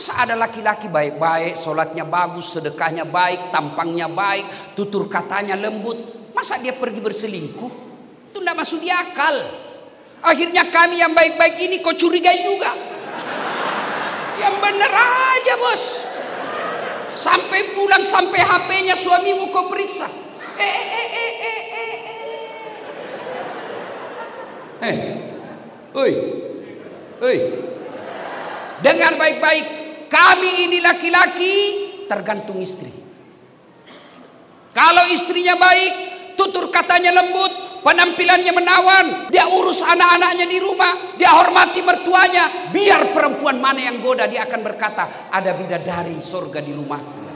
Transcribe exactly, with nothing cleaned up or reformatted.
Masa ada laki-laki baik-baik, sholatnya bagus, sedekahnya baik, tampangnya baik, tutur katanya lembut, masa dia pergi berselingkuh? Itu tidak masuk di akal. Akhirnya kami yang baik-baik ini kau curigai juga. Yang bener aja bos. Sampai pulang sampai H P-nya suamimu kau periksa. Eh eh eh eh eh eh. Eh, oi, oi. Dengar baik-baik, kami ini laki-laki tergantung istri. Kalau istrinya baik, tutur katanya lembut, penampilannya menawan, dia urus anak-anaknya di rumah, dia hormati mertuanya, biar perempuan mana yang goda, dia akan berkata, ada bidadari sorga di rumahku.